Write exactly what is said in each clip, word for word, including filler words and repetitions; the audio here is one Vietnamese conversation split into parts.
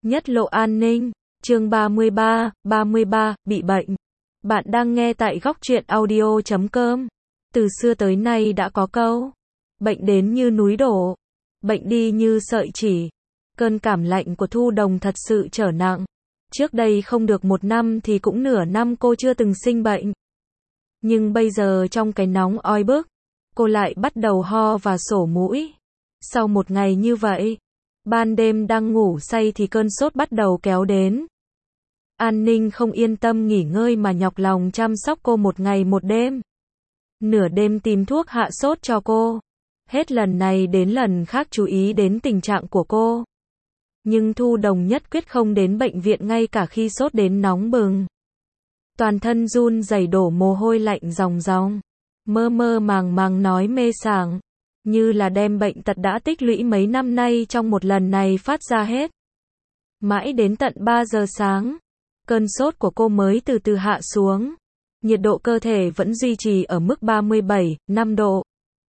Nhất lộ an ninh, chương ba mươi ba, ba mươi ba, bị bệnh. Bạn đang nghe tại góc truyện audio chấm com. Từ xưa tới nay đã có câu, bệnh đến như núi đổ, bệnh đi như sợi chỉ. Cơn cảm lạnh của Thu Đồng thật sự trở nặng. Trước đây không được một năm thì cũng nửa năm cô chưa từng sinh bệnh. Nhưng bây giờ trong cái nóng oi bức, cô lại bắt đầu ho và sổ mũi. Sau một ngày như vậy, ban đêm đang ngủ say thì cơn sốt bắt đầu kéo đến. An Ninh không yên tâm nghỉ ngơi mà nhọc lòng chăm sóc cô một ngày một đêm. Nửa đêm tìm thuốc hạ sốt cho cô. Hết lần này đến lần khác chú ý đến tình trạng của cô. Nhưng Thu Đồng nhất quyết không đến bệnh viện ngay cả khi sốt đến nóng bừng. Toàn thân run rẩy đổ mồ hôi lạnh ròng ròng. Mơ mơ màng màng nói mê sảng. Như là đem bệnh tật đã tích lũy mấy năm nay trong một lần này phát ra hết. Mãi đến tận ba giờ sáng, cơn sốt của cô mới từ từ hạ xuống. Nhiệt độ cơ thể vẫn duy trì ở mức ba mươi bảy, năm độ.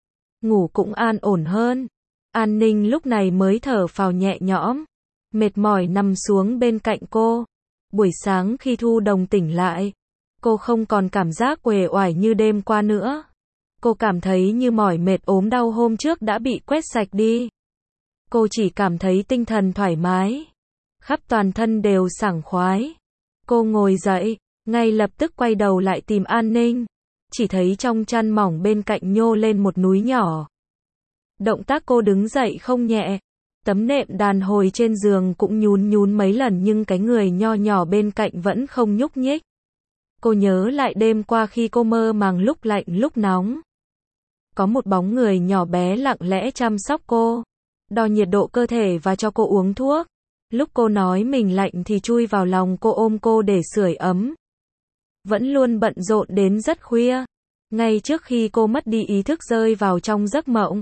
Ngủ cũng an ổn hơn. An Ninh lúc này mới thở phào nhẹ nhõm. Mệt mỏi nằm xuống bên cạnh cô. Buổi sáng khi Thu Đồng tỉnh lại, cô không còn cảm giác uể oải như đêm qua nữa. Cô cảm thấy như mỏi mệt ốm đau hôm trước đã bị quét sạch đi. Cô chỉ cảm thấy tinh thần thoải mái. Khắp toàn thân đều sảng khoái. Cô ngồi dậy, ngay lập tức quay đầu lại tìm An Ninh. Chỉ thấy trong chăn mỏng bên cạnh nhô lên một núi nhỏ. Động tác cô đứng dậy không nhẹ. Tấm nệm đàn hồi trên giường cũng nhún nhún mấy lần nhưng cái người nho nhỏ bên cạnh vẫn không nhúc nhích. Cô nhớ lại đêm qua khi cô mơ màng lúc lạnh lúc nóng. Có một bóng người nhỏ bé lặng lẽ chăm sóc cô, đo nhiệt độ cơ thể và cho cô uống thuốc. Lúc cô nói mình lạnh thì chui vào lòng cô ôm cô để sưởi ấm. Vẫn luôn bận rộn đến rất khuya. Ngay trước khi cô mất đi ý thức rơi vào trong giấc mộng,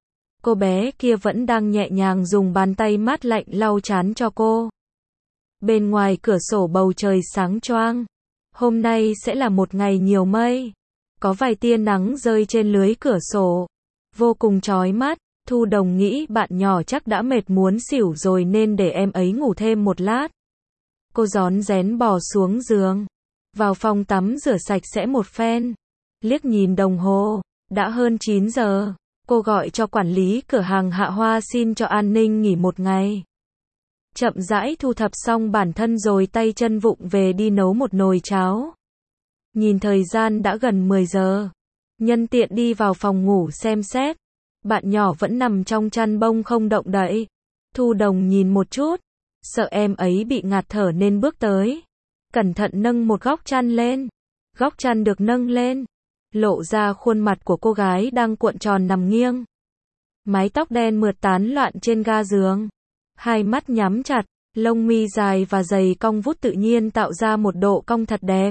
cô bé kia vẫn đang nhẹ nhàng dùng bàn tay mát lạnh lau trán cho cô. Bên ngoài cửa sổ bầu trời sáng choang. Hôm nay sẽ là một ngày nhiều mây. Có vài tia nắng rơi trên lưới cửa sổ. Vô cùng chói mắt. Thu Đồng nghĩ bạn nhỏ chắc đã mệt muốn xỉu rồi nên để em ấy ngủ thêm một lát. Cô rón rén bò xuống giường. Vào phòng tắm rửa sạch sẽ một phen. Liếc nhìn đồng hồ. Đã hơn chín giờ. Cô gọi cho quản lý cửa hàng Hạ Hoa xin cho An Ninh nghỉ một ngày. Chậm rãi thu thập xong bản thân rồi tay chân vụng về đi nấu một nồi cháo. Nhìn thời gian đã gần mười giờ. Nhân tiện đi vào phòng ngủ xem xét. Bạn nhỏ vẫn nằm trong chăn bông không động đậy. Thu Đồng nhìn một chút. Sợ em ấy bị ngạt thở nên bước tới. Cẩn thận nâng một góc chăn lên. Góc chăn được nâng lên. Lộ ra khuôn mặt của cô gái đang cuộn tròn nằm nghiêng. Mái tóc đen mượt tán loạn trên ga giường. Hai mắt nhắm chặt. Lông mi dài và dày cong vút tự nhiên tạo ra một độ cong thật đẹp.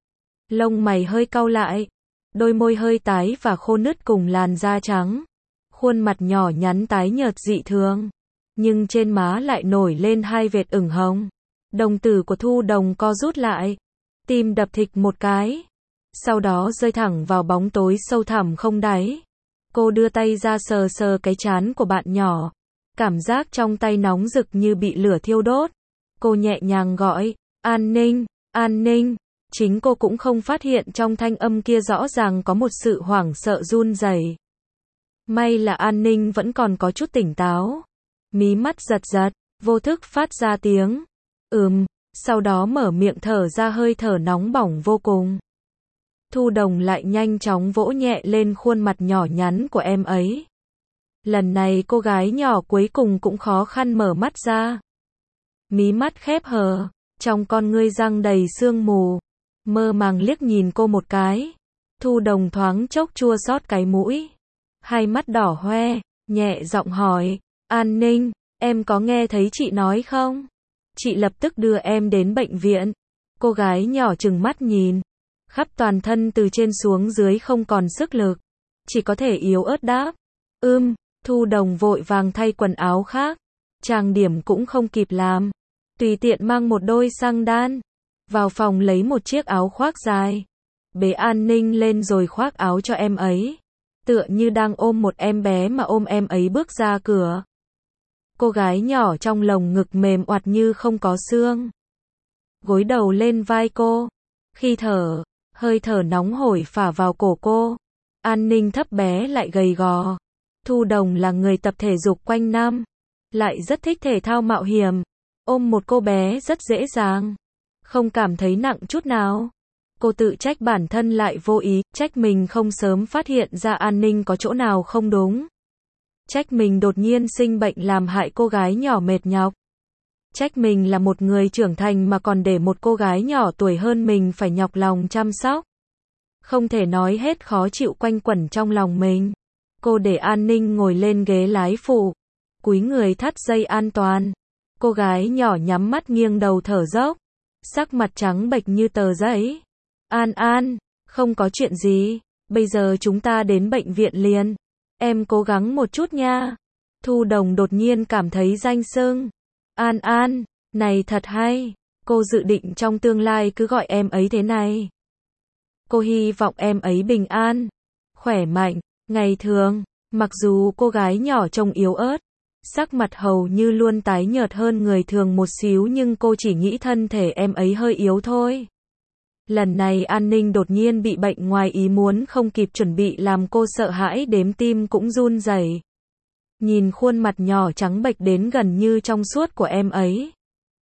Lông mày hơi cau lại. Đôi môi hơi tái và khô nứt cùng làn da trắng. Khuôn mặt nhỏ nhắn tái nhợt dị thường. Nhưng trên má lại nổi lên hai vệt ửng hồng. Đồng tử của Thu Đồng co rút lại. Tim đập thịch một cái. Sau đó rơi thẳng vào bóng tối sâu thẳm không đáy. Cô đưa tay ra sờ sờ cái trán của bạn nhỏ. Cảm giác trong tay nóng rực như bị lửa thiêu đốt. Cô nhẹ nhàng gọi, An Ninh, An Ninh. Chính cô cũng không phát hiện trong thanh âm kia rõ ràng có một sự hoảng sợ run rẩy. May là An Ninh vẫn còn có chút tỉnh táo. Mí mắt giật giật, vô thức phát ra tiếng. Ừm, sau đó mở miệng thở ra hơi thở nóng bỏng vô cùng. Thu Đồng lại nhanh chóng vỗ nhẹ lên khuôn mặt nhỏ nhắn của em ấy. Lần này cô gái nhỏ cuối cùng cũng khó khăn mở mắt ra. Mí mắt khép hờ, trong con ngươi răng đầy sương mù. Mơ màng liếc nhìn cô một cái. Thu Đồng thoáng chốc chua xót cái mũi. Hai mắt đỏ hoe, nhẹ giọng hỏi, An Ninh, em có nghe thấy chị nói không? Chị lập tức đưa em đến bệnh viện. Cô gái nhỏ trừng mắt nhìn. Khắp toàn thân từ trên xuống dưới không còn sức lực. Chỉ có thể yếu ớt đáp. Ưm, Thu Đồng vội vàng thay quần áo khác. Trang điểm cũng không kịp làm. Tùy tiện mang một đôi xăng đan. Vào phòng lấy một chiếc áo khoác dài. Bế An Ninh lên rồi khoác áo cho em ấy. Tựa như đang ôm một em bé mà ôm em ấy bước ra cửa. Cô gái nhỏ trong lồng ngực mềm oặt như không có xương. Gối đầu lên vai cô. Khi thở, hơi thở nóng hổi phả vào cổ cô. An Ninh thấp bé lại gầy gò. Thu Đồng là người tập thể dục quanh năm, lại rất thích thể thao mạo hiểm. Ôm một cô bé rất dễ dàng, không cảm thấy nặng chút nào. Cô tự trách bản thân lại vô ý, trách mình không sớm phát hiện ra An Ninh có chỗ nào không đúng. Trách mình đột nhiên sinh bệnh làm hại cô gái nhỏ mệt nhọc. Trách mình là một người trưởng thành mà còn để một cô gái nhỏ tuổi hơn mình phải nhọc lòng chăm sóc. Không thể nói hết khó chịu quanh quẩn trong lòng mình. Cô để An Ninh ngồi lên ghế lái phụ, cúi người thắt dây an toàn. Cô gái nhỏ nhắm mắt nghiêng đầu thở dốc, sắc mặt trắng bệch như tờ giấy. An An, không có chuyện gì, bây giờ chúng ta đến bệnh viện liền. Em cố gắng một chút nha. Thu Đồng đột nhiên cảm thấy danh xưng. An An, này thật hay, cô dự định trong tương lai cứ gọi em ấy thế này. Cô hy vọng em ấy bình an, khỏe mạnh. Ngày thường, mặc dù cô gái nhỏ trông yếu ớt, sắc mặt hầu như luôn tái nhợt hơn người thường một xíu, nhưng cô chỉ nghĩ thân thể em ấy hơi yếu thôi. Lần này An Ninh đột nhiên bị bệnh ngoài ý muốn không kịp chuẩn bị làm cô sợ hãi đếm tim cũng run rẩy. Nhìn khuôn mặt nhỏ trắng bệch đến gần như trong suốt của em ấy,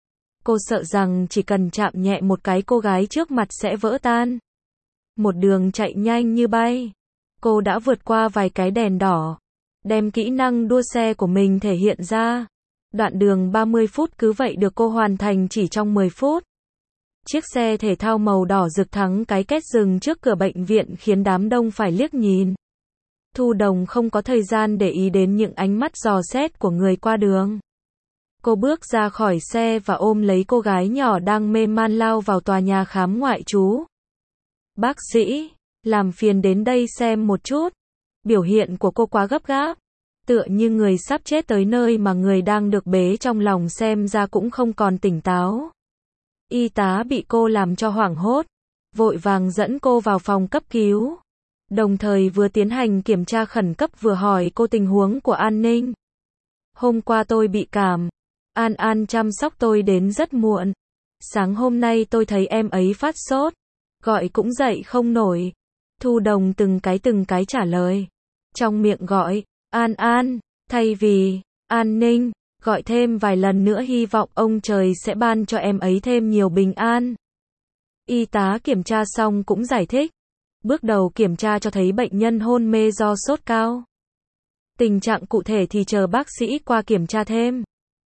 cô sợ rằng chỉ cần chạm nhẹ một cái cô gái trước mặt sẽ vỡ tan. Một đường chạy nhanh như bay, cô đã vượt qua vài cái đèn đỏ, đem kỹ năng đua xe của mình thể hiện ra. Đoạn đường ba mươi phút cứ vậy được cô hoàn thành chỉ trong mười phút. Chiếc xe thể thao màu đỏ rực thắng cái két dừng trước cửa bệnh viện khiến đám đông phải liếc nhìn. Thu Đồng không có thời gian để ý đến những ánh mắt dò xét của người qua đường. Cô bước ra khỏi xe và ôm lấy cô gái nhỏ đang mê man lao vào tòa nhà khám ngoại trú. Bác sĩ, làm phiền đến đây xem một chút. Biểu hiện của cô quá gấp gáp, tựa như người sắp chết tới nơi mà người đang được bế trong lòng xem ra cũng không còn tỉnh táo. Y tá bị cô làm cho hoảng hốt, vội vàng dẫn cô vào phòng cấp cứu, đồng thời vừa tiến hành kiểm tra khẩn cấp vừa hỏi cô tình huống của An Ninh. Hôm qua tôi bị cảm, An An chăm sóc tôi đến rất muộn. Sáng hôm nay tôi thấy em ấy phát sốt, gọi cũng dậy không nổi. Thu Đồng từng cái từng cái trả lời, trong miệng gọi An An, thay vì An Ninh, gọi thêm vài lần nữa hy vọng ông trời sẽ ban cho em ấy thêm nhiều bình an. Y tá kiểm tra xong cũng giải thích, bước đầu kiểm tra cho thấy bệnh nhân hôn mê do sốt cao. Tình trạng cụ thể thì chờ bác sĩ qua kiểm tra thêm.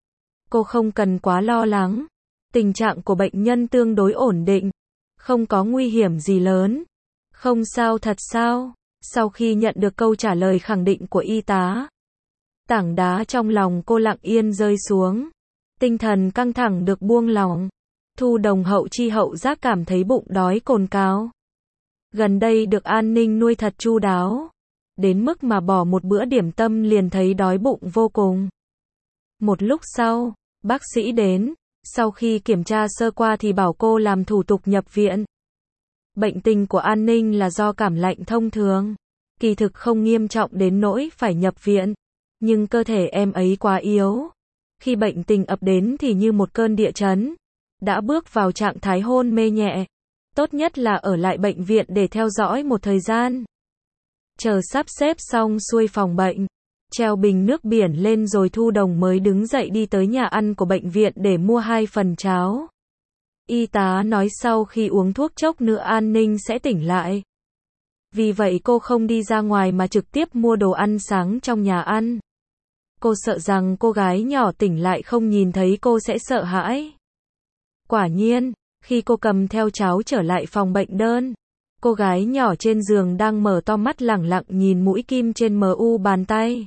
Cô không cần quá lo lắng, tình trạng của bệnh nhân tương đối ổn định, không có nguy hiểm gì lớn. Không sao thật sao? Sau khi nhận được câu trả lời khẳng định của y tá, tảng đá trong lòng cô lặng yên rơi xuống. Tinh thần căng thẳng được buông lỏng. Thu Đồng hậu chi hậu giác cảm thấy bụng đói cồn cào. Gần đây được An Ninh nuôi thật chu đáo, đến mức mà bỏ một bữa điểm tâm liền thấy đói bụng vô cùng. Một lúc sau, bác sĩ đến, sau khi kiểm tra sơ qua thì bảo cô làm thủ tục nhập viện. Bệnh tình của An Ninh là do cảm lạnh thông thường, kỳ thực không nghiêm trọng đến nỗi phải nhập viện, nhưng cơ thể em ấy quá yếu. Khi bệnh tình ập đến thì như một cơn địa chấn, đã bước vào trạng thái hôn mê nhẹ. Tốt nhất là ở lại bệnh viện để theo dõi một thời gian. Chờ sắp xếp xong xuôi phòng bệnh, treo bình nước biển lên rồi Thu Đồng mới đứng dậy đi tới nhà ăn của bệnh viện để mua hai phần cháo. Y tá nói sau khi uống thuốc chốc nữa An Ninh sẽ tỉnh lại. Vì vậy cô không đi ra ngoài mà trực tiếp mua đồ ăn sáng trong nhà ăn. Cô sợ rằng cô gái nhỏ tỉnh lại không nhìn thấy cô sẽ sợ hãi. Quả nhiên, khi cô cầm theo cháo trở lại phòng bệnh đơn, cô gái nhỏ trên giường đang mở to mắt lẳng lặng nhìn mũi kim trên mu bàn tay.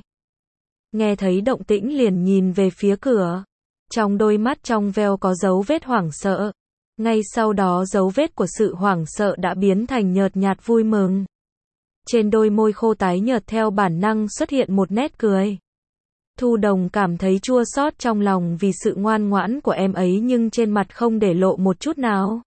Nghe thấy động tĩnh liền nhìn về phía cửa. Trong đôi mắt trong veo có dấu vết hoảng sợ. Ngay sau đó dấu vết của sự hoảng sợ đã biến thành nhợt nhạt vui mừng. Trên đôi môi khô tái nhợt theo bản năng xuất hiện một nét cười. Thu Đồng cảm thấy chua xót trong lòng vì sự ngoan ngoãn của em ấy nhưng trên mặt không để lộ một chút nào.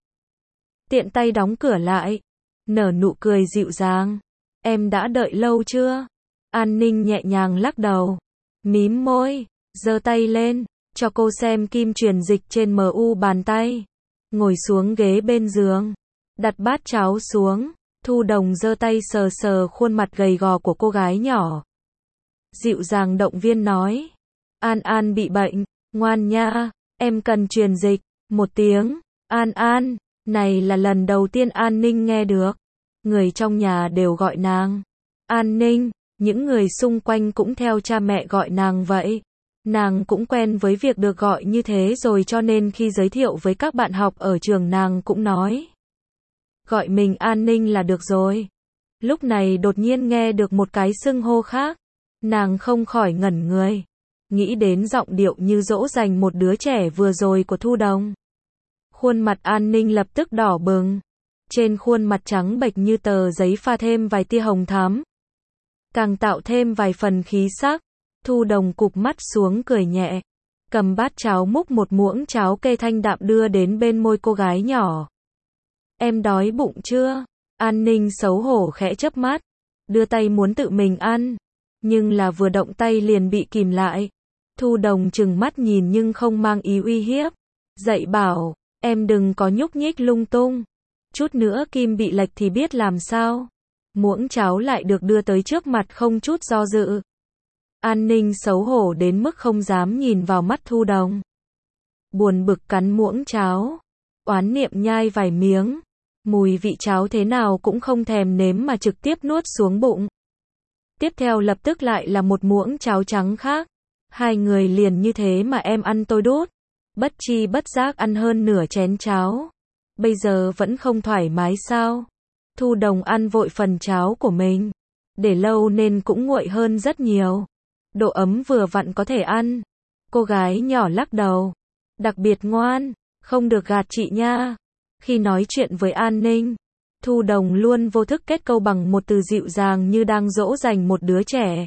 Tiện tay đóng cửa lại, nở nụ cười dịu dàng. Em đã đợi lâu chưa? An Ninh nhẹ nhàng lắc đầu, mím môi, giơ tay lên, cho cô xem kim truyền dịch trên mu bàn tay. Ngồi xuống ghế bên giường, đặt bát cháo xuống, Thu Đồng giơ tay sờ sờ khuôn mặt gầy gò của cô gái nhỏ. Dịu dàng động viên nói, An An bị bệnh, ngoan nha, em cần truyền dịch. Một tiếng, An An, này là lần đầu tiên An Ninh nghe được. Người trong nhà đều gọi nàng An Ninh, những người xung quanh cũng theo cha mẹ gọi nàng vậy. Nàng cũng quen với việc được gọi như thế rồi, cho nên khi giới thiệu với các bạn học ở trường nàng cũng nói, gọi mình An Ninh là được rồi. Lúc này đột nhiên nghe được một cái xưng hô khác, nàng không khỏi ngẩn người, nghĩ đến giọng điệu như dỗ dành một đứa trẻ vừa rồi của Thu Đồng. Khuôn mặt An Ninh lập tức đỏ bừng, trên khuôn mặt trắng bệch như tờ giấy pha thêm vài tia hồng thắm, càng tạo thêm vài phần khí sắc. Thu Đồng cụp mắt xuống cười nhẹ, cầm bát cháo múc một muỗng cháo kê thanh đạm đưa đến bên môi cô gái nhỏ. Em đói bụng chưa? An Ninh xấu hổ khẽ chớp mắt, đưa tay muốn tự mình ăn, nhưng là vừa động tay liền bị kìm lại. Thu Đồng trừng mắt nhìn nhưng không mang ý uy hiếp, dạy bảo, em đừng có nhúc nhích lung tung, chút nữa kim bị lệch thì biết làm sao. Muỗng cháo lại được đưa tới trước mặt không chút do dự. An Ninh xấu hổ đến mức không dám nhìn vào mắt Thu Đồng. Buồn bực cắn muỗng cháo, oán niệm nhai vài miếng, mùi vị cháo thế nào cũng không thèm nếm mà trực tiếp nuốt xuống bụng. Tiếp theo lập tức lại là một muỗng cháo trắng khác. Hai người liền như thế mà em ăn tôi đút, bất chi bất giác ăn hơn nửa chén cháo. Bây giờ vẫn không thoải mái sao? Thu Đồng ăn vội phần cháo của mình, để lâu nên cũng nguội hơn rất nhiều. Độ ấm vừa vặn có thể ăn. Cô gái nhỏ lắc đầu, đặc biệt ngoan, không được gạt chị nha. Khi nói chuyện với An Ninh, Thu Đồng luôn vô thức kết câu bằng một từ dịu dàng như đang dỗ dành một đứa trẻ.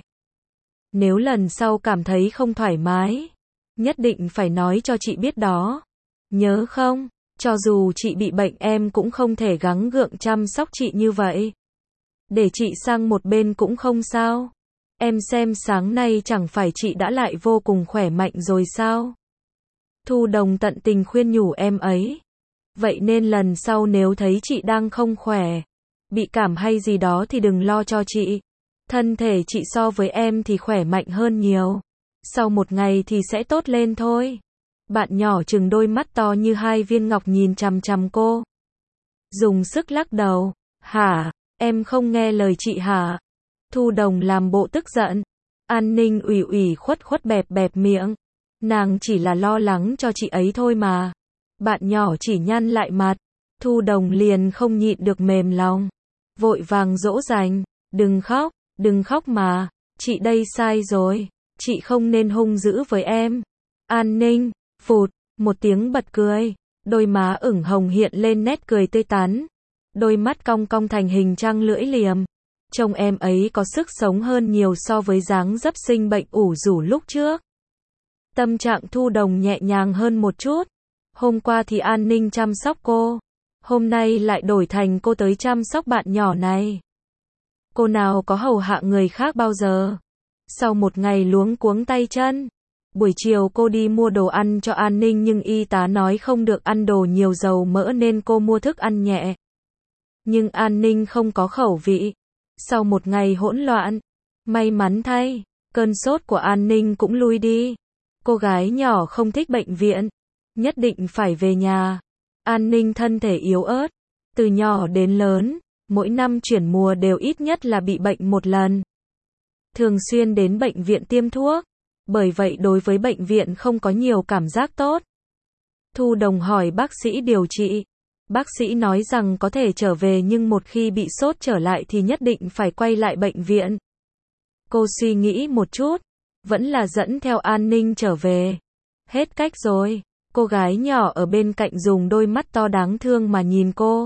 Nếu lần sau cảm thấy không thoải mái, nhất định phải nói cho chị biết đó. Nhớ không? Cho dù chị bị bệnh em cũng không thể gắng gượng chăm sóc chị như vậy. Để chị sang một bên cũng không sao. Em xem sáng nay chẳng phải chị đã lại vô cùng khỏe mạnh rồi sao? Thu Đồng tận tình khuyên nhủ em ấy. Vậy nên lần sau nếu thấy chị đang không khỏe, bị cảm hay gì đó thì đừng lo cho chị. Thân thể chị so với em thì khỏe mạnh hơn nhiều. Sau một ngày thì sẽ tốt lên thôi. Bạn nhỏ trừng đôi mắt to như hai viên ngọc nhìn chằm chằm cô. Dùng sức lắc đầu. Hả? Em không nghe lời chị hả? Thu Đồng làm bộ tức giận. An Ninh ủy ủy khuất khuất bẹp bẹp miệng. Nàng chỉ là lo lắng cho chị ấy thôi mà. Bạn nhỏ chỉ nhăn lại mặt. Thu Đồng liền không nhịn được mềm lòng. Vội vàng dỗ dành. Đừng khóc, đừng khóc mà. Chị đây sai rồi. Chị không nên hung dữ với em. An Ninh, phụt, một tiếng bật cười. Đôi má ửng hồng hiện lên nét cười tươi tắn. Đôi mắt cong cong thành hình trăng lưỡi liềm. Trông em ấy có sức sống hơn nhiều so với dáng dấp sinh bệnh ủ rũ lúc trước. Tâm trạng Thu Đồng nhẹ nhàng hơn một chút. Hôm qua thì An Ninh chăm sóc cô. Hôm nay lại đổi thành cô tới chăm sóc bạn nhỏ này. Cô nào có hầu hạ người khác bao giờ. Sau một ngày luống cuống tay chân, buổi chiều cô đi mua đồ ăn cho An Ninh nhưng y tá nói không được ăn đồ nhiều dầu mỡ nên cô mua thức ăn nhẹ. Nhưng An Ninh không có khẩu vị. Sau một ngày hỗn loạn, may mắn thay, cơn sốt của An Ninh cũng lui đi. Cô gái nhỏ không thích bệnh viện, nhất định phải về nhà. An Ninh thân thể yếu ớt, từ nhỏ đến lớn, mỗi năm chuyển mùa đều ít nhất là bị bệnh một lần. Thường xuyên đến bệnh viện tiêm thuốc, bởi vậy đối với bệnh viện không có nhiều cảm giác tốt. Thu Đồng hỏi bác sĩ điều trị. Bác sĩ nói rằng có thể trở về nhưng một khi bị sốt trở lại thì nhất định phải quay lại bệnh viện. Cô suy nghĩ một chút, vẫn là dẫn theo An Ninh trở về. Hết cách rồi, cô gái nhỏ ở bên cạnh dùng đôi mắt to đáng thương mà nhìn cô.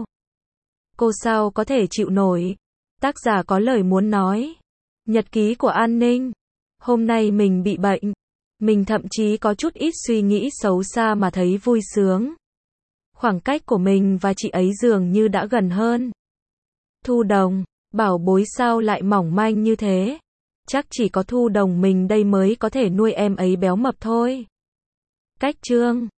Cô sao có thể chịu nổi? Tác giả có lời muốn nói. Nhật ký của An Ninh. Hôm nay mình bị bệnh. Mình thậm chí có chút ít suy nghĩ xấu xa mà thấy vui sướng. Khoảng cách của mình và chị ấy dường như đã gần hơn. Thu Đồng, bảo bối sao lại mỏng manh như thế? Chắc chỉ có Thu Đồng mình đây mới có thể nuôi em ấy béo mập thôi. Cách chương